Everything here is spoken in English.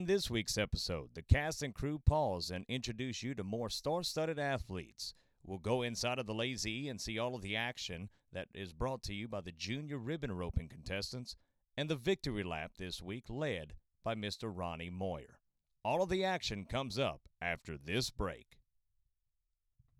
In this week's episode, the cast and crew pause and introduce you to more star-studded athletes. We'll go inside of the Lazy and see all of the action that is brought to you by the junior ribbon roping contestants and the victory lap this week led by Mr. Ronnie Moyer. All of the action comes up after this break.